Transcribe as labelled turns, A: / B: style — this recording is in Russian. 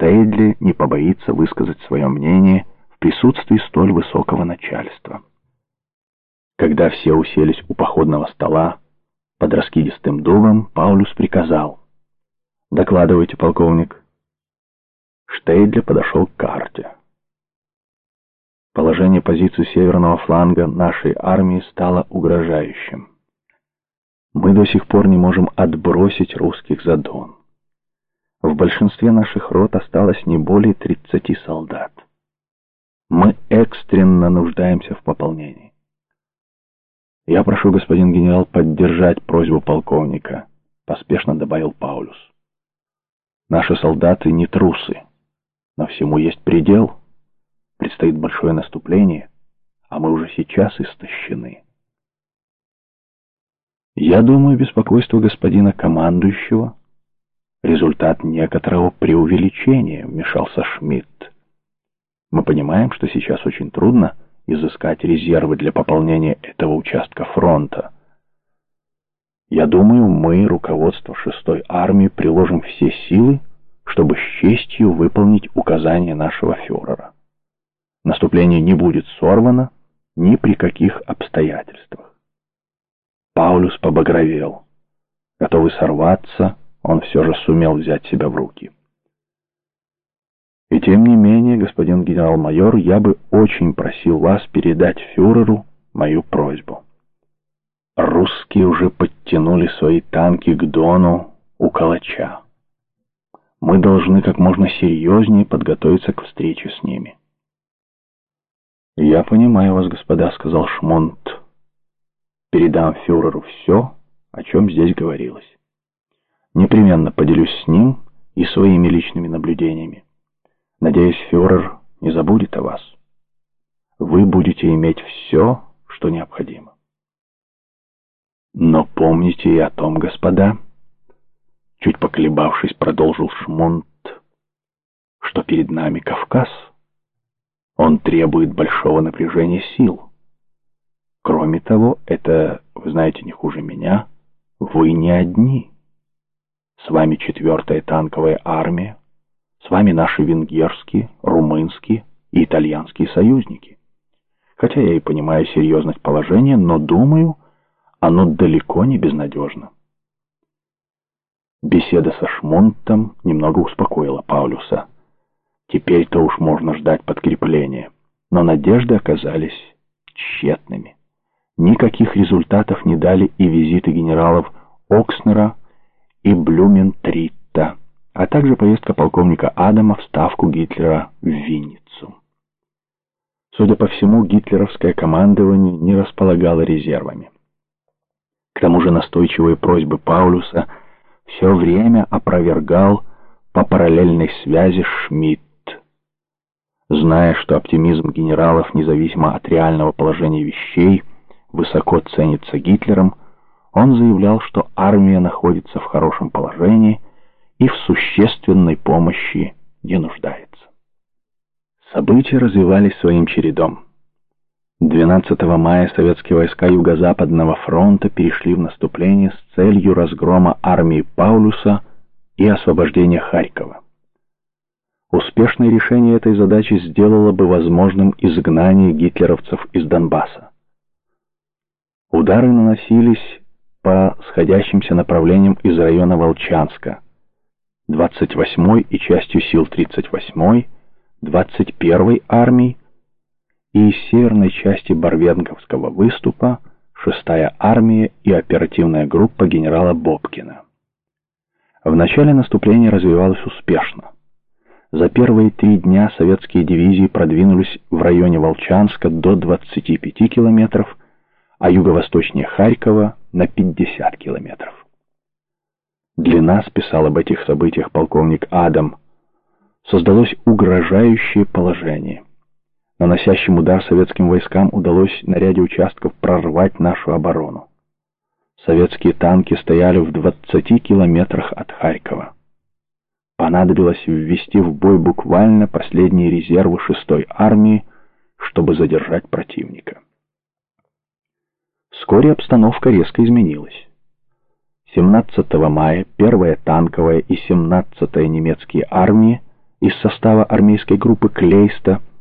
A: Штейдли не побоится высказать свое мнение в присутствии столь высокого начальства. Когда все уселись у походного стола под раскидистым дубом, Паулюс приказал: «Докладывайте, полковник». Штейдли подошел к карте. Положение позиций северного фланга нашей армии стало угрожающим. Мы до сих пор не можем отбросить русских за Дон. В большинстве наших рот осталось не более 30 солдат. Мы экстренно нуждаемся в пополнении. «Я прошу, господин генерал, поддержать просьбу полковника», — поспешно добавил Паулюс. «Наши солдаты не трусы, но всему есть предел. Предстоит большое наступление, а мы уже сейчас истощены». «Я думаю, беспокойство господина командующего — результат некоторого преувеличения», — вмешался Шмидт. «Мы понимаем, что сейчас очень трудно изыскать резервы для пополнения этого участка фронта. Я думаю, мы, руководство 6-й армии, приложим все силы, чтобы с честью выполнить указания нашего фюрера. Наступление не будет сорвано ни при каких обстоятельствах». Паулюс побагровел. Готовый сорваться, он все же сумел взять себя в руки. «И тем не менее, господин генерал-майор, я бы очень просил вас передать фюреру мою просьбу. Русские уже подтянули свои танки к Дону у Калача. Мы должны как можно серьезнее подготовиться к встрече с ними». «Я понимаю вас, господа», — сказал Шмонд. «Передам фюреру все, о чем здесь говорилось. Непременно поделюсь с ним и своими личными наблюдениями. Надеюсь, фюрер не забудет о вас. Вы будете иметь все, что необходимо. Но помните и о том, господа, — чуть поколебавшись, продолжил Шмонд, — что перед нами Кавказ. Он требует большого напряжения сил. Кроме того, это, вы знаете не хуже меня, вы не одни. С вами 4-я танковая армия, с вами наши венгерские, румынские и итальянские союзники. Хотя я и понимаю серьезность положения, но думаю, оно далеко не безнадежно». Беседа со Шмондтом немного успокоила Паулюса. Теперь-то уж можно ждать подкрепления. Но надежды оказались тщетными. Никаких результатов не дали и визиты генералов Окснера и Блюментрита, а также поездка полковника Адама в ставку Гитлера в Винницу. Судя по всему, гитлеровское командование не располагало резервами. К тому же настойчивые просьбы Паулюса все время опровергал по параллельной связи Шмидт. Зная, что оптимизм генералов, независимо от реального положения вещей, высоко ценится Гитлером, он заявлял, что армия находится в хорошем положении и в существенной помощи не нуждается. События развивались своим чередом. 12 мая советские войска Юго-Западного фронта перешли в наступление с целью разгрома армии Паулюса и освобождения Харькова. Успешное решение этой задачи сделало бы возможным изгнание гитлеровцев из Донбасса. Удары наносились по сходящимся направлениям из района Волчанска, 28-й и частью сил 38-й, 21-й армий и из северной части Барвенковского выступа 6-я армия и оперативная группа генерала Бобкина. В начале наступление развивалось успешно. За первые 3 дня советские дивизии продвинулись в районе Волчанска до 25 километров, а юго-восточнее Харькова на 50 километров. Для нас, писал об этих событиях полковник Адам, создалось угрожающее положение. Наносящим удар советским войскам удалось на ряде участков прорвать нашу оборону. Советские танки стояли в 20 километрах от Харькова. Понадобилось ввести в бой буквально последние резервы 6-й армии, чтобы задержать противника. Вскоре обстановка резко изменилась. 17 мая 1-я танковая и 17-я немецкие армии из состава армейской группы Клейста